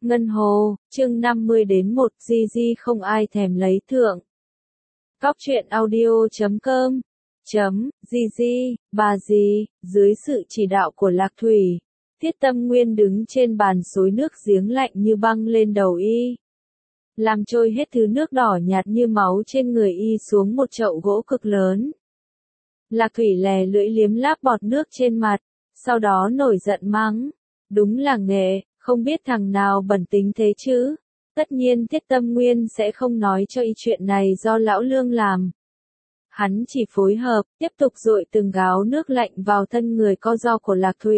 Ngân Hồ, chương 50 đến 1 GG không ai thèm lấy thượng. Cóc truyện audio.com GG, bà gì, dưới sự chỉ đạo của Lạc Thủy, Thiết Tâm Nguyên đứng trên bàn xối nước giếng lạnh như băng lên đầu y. Làm trôi hết thứ nước đỏ nhạt như máu trên người y xuống một chậu gỗ cực lớn. Lạc Thủy lè lưỡi liếm láp bọt nước trên mặt, sau đó nổi giận mắng. Đúng là nghệ, không biết thằng nào bẩn tính thế chứ. Tất nhiên Thiết Tâm Nguyên sẽ không nói cho y chuyện này do lão Lương làm. Hắn chỉ phối hợp, tiếp tục dội từng gáo nước lạnh vào thân người co ro của Lạc Thủy.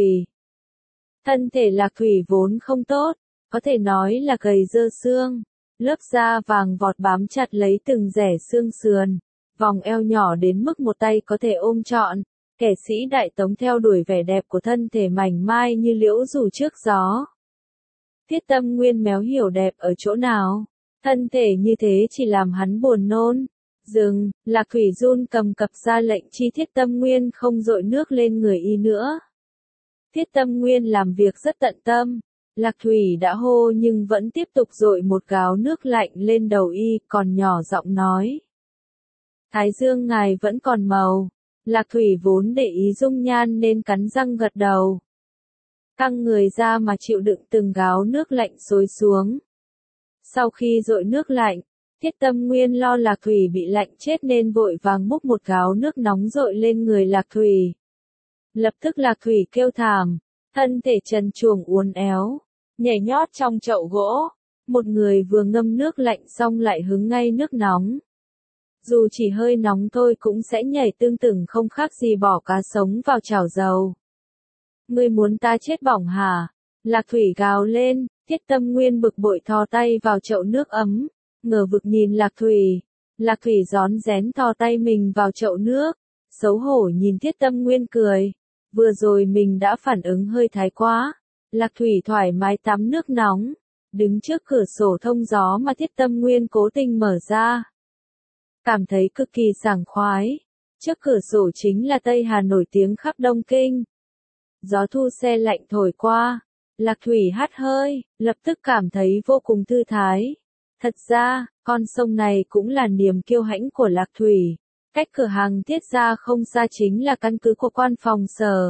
Thân thể Lạc Thủy vốn không tốt, có thể nói là gầy dơ xương. Lớp da vàng vọt bám chặt lấy từng rẻ xương sườn, vòng eo nhỏ đến mức một tay có thể ôm trọn. Kẻ sĩ Đại Tống theo đuổi vẻ đẹp của thân thể mảnh mai như liễu rủ trước gió. Thiết Tâm Nguyên méo hiểu đẹp ở chỗ nào, thân thể như thế chỉ làm hắn buồn nôn. Dừng, Lạc Thủy run cầm cập ra lệnh chi Thiết Tâm Nguyên không dội nước lên người y nữa. Thiết Tâm Nguyên làm việc rất tận tâm. Lạc Thủy đã hô nhưng vẫn tiếp tục dội một gáo nước lạnh lên đầu y, còn nhỏ giọng nói. Thái dương ngài vẫn còn màu. Lạc Thủy vốn để ý dung nhan nên cắn răng gật đầu. Căng người ra mà chịu đựng từng gáo nước lạnh xối xuống. Sau khi dội nước lạnh, Thiết Tâm Nguyên lo Lạc Thủy bị lạnh chết nên vội vàng múc một gáo nước nóng dội lên người Lạc Thủy. Lập tức Lạc Thủy kêu thảm, thân thể trần truồng uốn éo, nhảy nhót trong chậu gỗ. Một người vừa ngâm nước lạnh xong lại hứng ngay nước nóng. Dù chỉ hơi nóng thôi cũng sẽ nhảy tương tự không khác gì bỏ cá sống vào chảo dầu. Ngươi muốn ta chết bỏng hả? Lạc Thủy gào lên, Thiết Tâm Nguyên bực bội thò tay vào chậu nước ấm, ngờ vực nhìn Lạc Thủy. Lạc Thủy rón rén thò tay mình vào chậu nước, xấu hổ nhìn Thiết Tâm Nguyên cười. Vừa rồi mình đã phản ứng hơi thái quá. Lạc Thủy thoải mái tắm nước nóng, đứng trước cửa sổ thông gió mà Thiết Tâm Nguyên cố tình mở ra. Cảm thấy cực kỳ sảng khoái. Trước cửa sổ chính là Tây Hà nổi tiếng khắp Đông Kinh. Gió thu se lạnh thổi qua, Lạc Thủy hắt hơi, lập tức cảm thấy vô cùng thư thái. Thật ra, con sông này cũng là niềm kiêu hãnh của Lạc Thủy. Cách cửa hàng Thiết gia không xa chính là căn cứ của quan phòng Sở.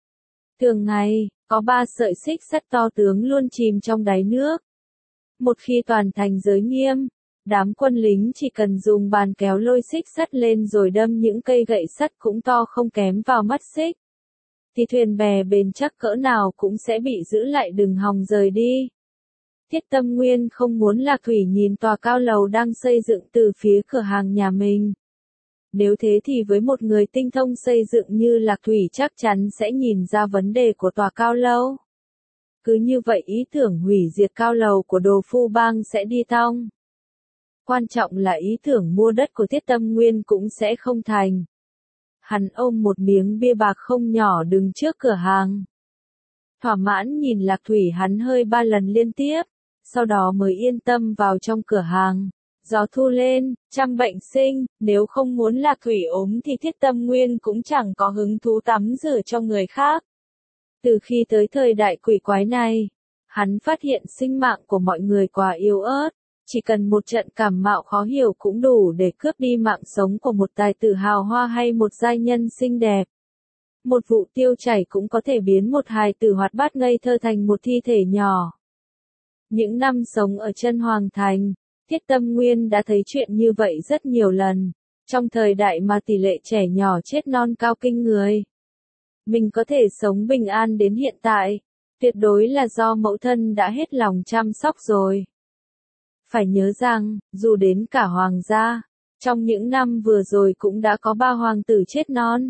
Thường ngày, có 3 sợi xích sắt to tướng luôn chìm trong đáy nước. Một khi toàn thành giới nghiêm, đám quân lính chỉ cần dùng bàn kéo lôi xích sắt lên rồi đâm những cây gậy sắt cũng to không kém vào mắt xích. Thì thuyền bè bền chắc cỡ nào cũng sẽ bị giữ lại đừng hòng rời đi. Thiết Tâm Nguyên không muốn Lạc Thủy nhìn tòa cao lầu đang xây dựng từ phía cửa hàng nhà mình. Nếu thế thì với một người tinh thông xây dựng như Lạc Thủy chắc chắn sẽ nhìn ra vấn đề của tòa cao lầu. Cứ như vậy ý tưởng hủy diệt cao lầu của Đồ Phu Bang sẽ đi tong. Quan trọng là ý tưởng mua đất của Thiết Tâm Nguyên cũng sẽ không thành. Hắn ôm một miếng bia bạc không nhỏ đứng trước cửa hàng. Thỏa mãn nhìn Lạc Thủy hắn hơi 3 lần liên tiếp, sau đó mới yên tâm vào trong cửa hàng. Gió thu lên, trăm bệnh sinh, nếu không muốn Lạc Thủy ốm thì Thiết Tâm Nguyên cũng chẳng có hứng thú tắm rửa cho người khác. Từ khi tới thời đại quỷ quái này, hắn phát hiện sinh mạng của mọi người quá yếu ớt. Chỉ cần một trận cảm mạo khó hiểu cũng đủ để cướp đi mạng sống của một tài tử hào hoa hay một giai nhân xinh đẹp. Một vụ tiêu chảy cũng có thể biến một hài tử hoạt bát ngây thơ thành một thi thể nhỏ. Những năm sống ở chân Hoàng Thành, Thiết Tâm Nguyên đã thấy chuyện như vậy rất nhiều lần. Trong thời đại mà tỷ lệ trẻ nhỏ chết non cao kinh người. Mình có thể sống bình an đến hiện tại, tuyệt đối là do mẫu thân đã hết lòng chăm sóc rồi. Phải nhớ rằng, dù đến cả hoàng gia, trong những năm vừa rồi cũng đã có 3 hoàng tử chết non.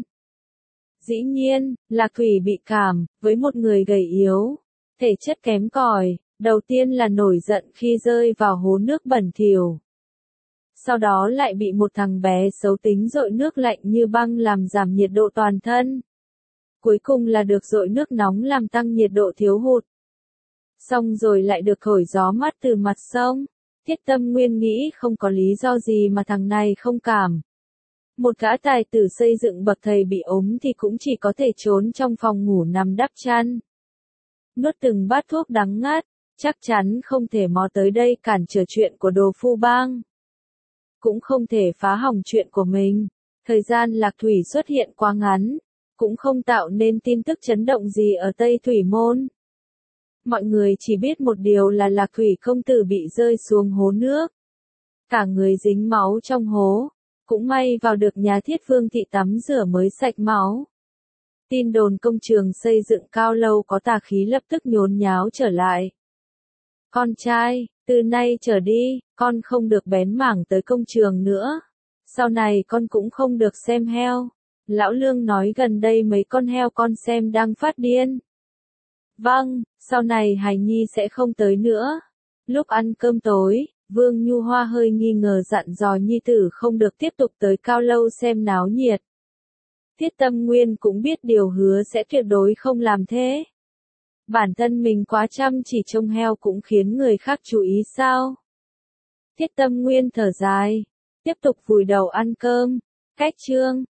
Dĩ nhiên, Lạc Thủy bị cảm, với một người gầy yếu, thể chất kém cỏi, đầu tiên là nổi giận khi rơi vào hố nước bẩn thỉu. Sau đó lại bị một thằng bé xấu tính dội nước lạnh như băng làm giảm nhiệt độ toàn thân. Cuối cùng là được dội nước nóng làm tăng nhiệt độ thiếu hụt. Xong rồi lại được thổi gió mát từ mặt sông. Thiết Tâm Nguyên nghĩ không có lý do gì mà thằng này không cảm. Một gã tài tử xây dựng bậc thầy bị ốm thì cũng chỉ có thể trốn trong phòng ngủ nằm đắp chăn. Nuốt từng bát thuốc đắng ngắt, chắc chắn không thể mò tới đây cản trở chuyện của Đồ Phu Bang. Cũng không thể phá hỏng chuyện của mình. Thời gian Lạc Thủy xuất hiện quá ngắn, cũng không tạo nên tin tức chấn động gì ở Tây Thủy Môn. Mọi người chỉ biết một điều là Lạc Thủy công tử bị rơi xuống hố nước. Cả người dính máu trong hố, cũng may vào được nhà Thiết Vương thị tắm rửa mới sạch máu. Tin đồn công trường xây dựng cao lâu có tà khí lập tức nhốn nháo trở lại. Con trai, từ nay trở đi, con không được bén mảng tới công trường nữa. Sau này con cũng không được xem heo. Lão Lương nói gần đây mấy con heo con xem đang phát điên. Vâng, sau này hài nhi sẽ không tới nữa. Lúc ăn cơm tối, Vương Nhu Hoa hơi nghi ngờ dặn dò nhi tử không được tiếp tục tới cao lâu xem náo nhiệt. Tiết Tâm Nguyên cũng biết điều hứa sẽ tuyệt đối không làm thế. Bản thân mình quá chăm chỉ trông heo cũng khiến người khác chú ý sao? Tiết Tâm Nguyên thở dài, tiếp tục vùi đầu ăn cơm. Cách chương